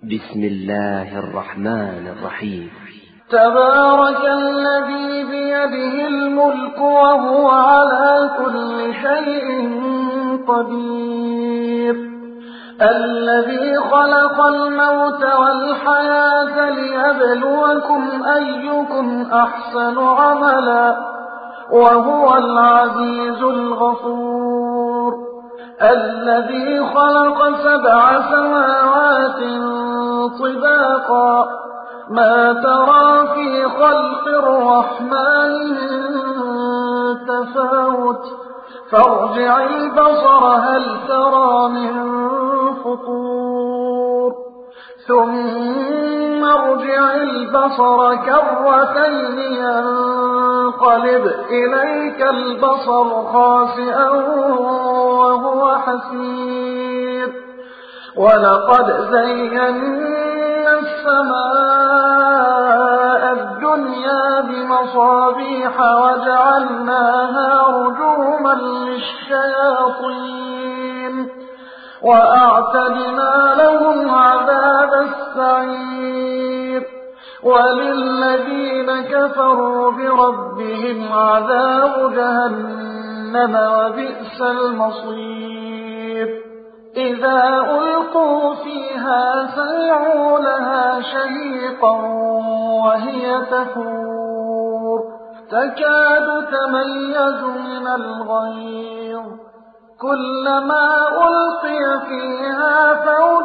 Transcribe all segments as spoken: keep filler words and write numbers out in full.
بسم الله الرحمن الرحيم. تبارك الذي بيده الملك وهو على كل شيء قدير، الذي خلق الموت والحياة ليبلوكم أيكم أحسن عملا وهو العزيز الغفور، الذي خلق سبع سماوات طباقا ما ترى في خلق الرحمن من تفاوت فارجع البصر هل ترى من فطور ثم ارجع البصر كرتين ينقلب إليك البصر خاسئا وهو حسير، ولقد زينا السماء الدنيا بمصابيح وجعلناها رجوما للشياطين وأعتدنا لهم عذاب السعير، وللذين كفروا بربهم عذاب جهنم وبئس المصير. إذا ألقوا فيها سمعوا لها شهيقا وهي تفور تكاد تميز من الغيظ، كلما ألقي فيها فوج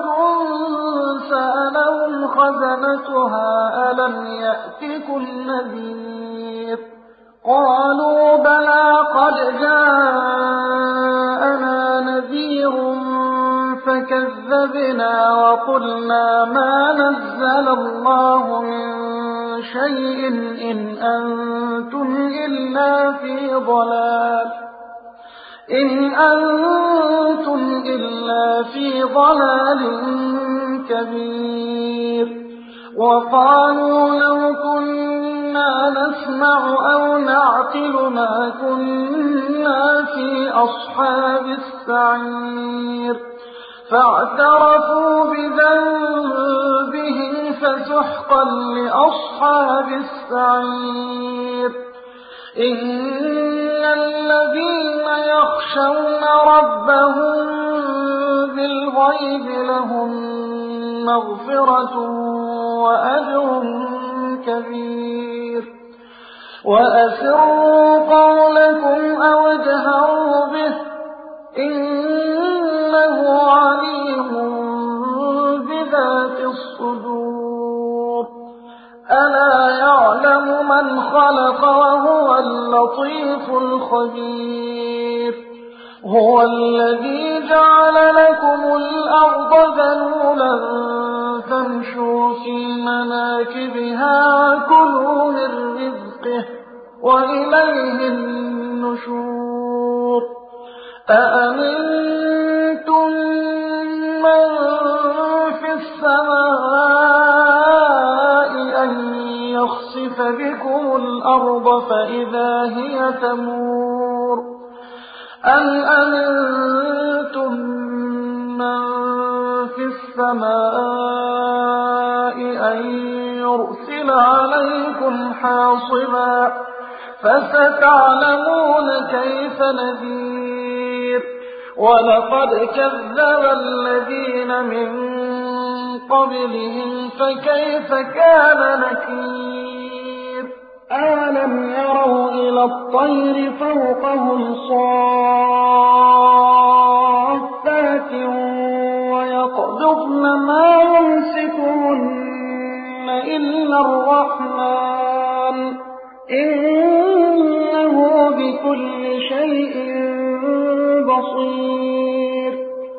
سألهم خزنتها ألم يأتكم نذير، قالوا بلى قد جاءنا نذير فكذبنا وقلنا ما نزل الله من شيء إن أنتم إلا في ضلال إن أنتم إلا في ضلال كبير، وقالوا لو كنا نسمع أو نعقل ما كنا في أصحاب السعير، فاعترفوا بذنبهم فسحقا لأصحاب السعير. إن الذين يخشون ربهم بالغيب لهم مغفرة وأجر كبير، وأسروا قولكم أو اجهروا به إنه عليم بذات الصدور، ألا يعلم من خلق وهو اللطيف الخبير، هو الذي جعل لكم الأرض ذلولا فامشوا في مناكبها وكلوا من رزقه وإليه النشور. أأمنتم من في السماء أن يخسف بكم الأرض فإذا هي تمور، أم أمنتم من في السماء أن يرسل عليكم حاصبا فستعلمون كيف نذير، ولقد كذب الذين من قبلهم فكيف كان نكير. أَلَمْ يروا إلى الطير فوقهم صافات ويقبضن ما يمسكهن إلا الرحمن إنه بكل شيء بصير.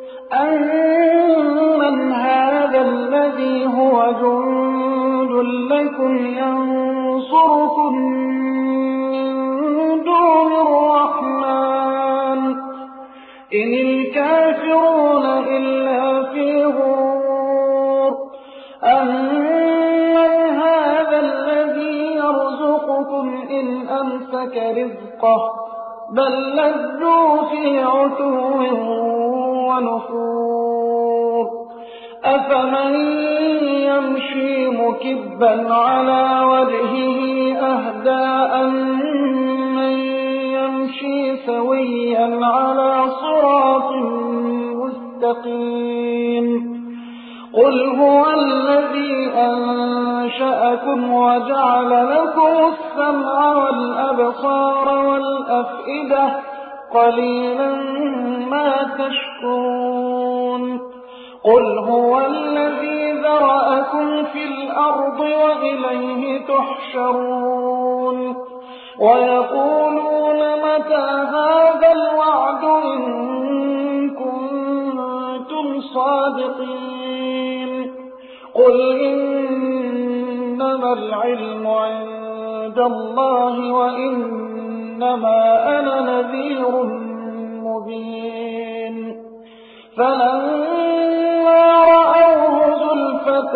أَمَّنْ هذا الذي هو جند لكم ينصركم من دون الرحمن إن الكافرون إلا في غرور. أَمَّنْ هذا الذي يرزقكم إن أمسك رزقه بل لجوا في عتو ونفور. أفمن مكبا على وجهه أهدى أمن يمشي سويا على صراط مستقيم قل هو الذي أنشأكم وجعل لكم السمع والأبصار والأفئدة قليلا ما تشكرون قل هو الذي ذرأكم في الأرض وإليه تحشرون ويقولون متى هذا الوعد إن كنتم صادقين قل إنما العلم عند الله وإنما أنا نذير مبين فلما رأوه زلفة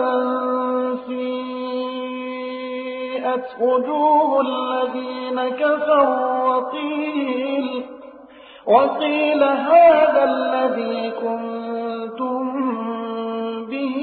سيئت وجوه الذين كفروا وقيل, وقيل هذا الذي كنتم به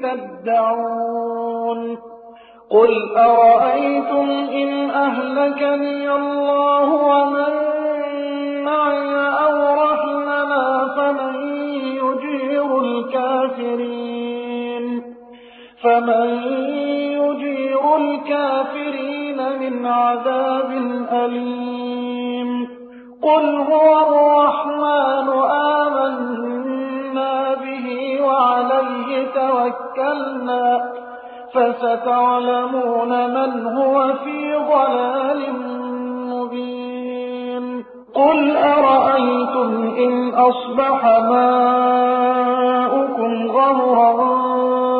تدعون قل أرأيتم إن أهلكني الله ومن معي أو رحمنا فمن يجير الكافرين فمن يجير الكافرين من عذاب أليم قل هو الرحمن آمنا به وعليه توكلنا فستعلمون من هو في ضلال مبين قل أرأيتم إن أصبح ماؤكم غورا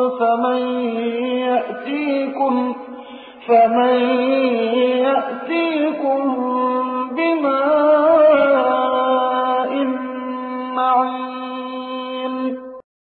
فمن يأتيكم فمن يأتيكم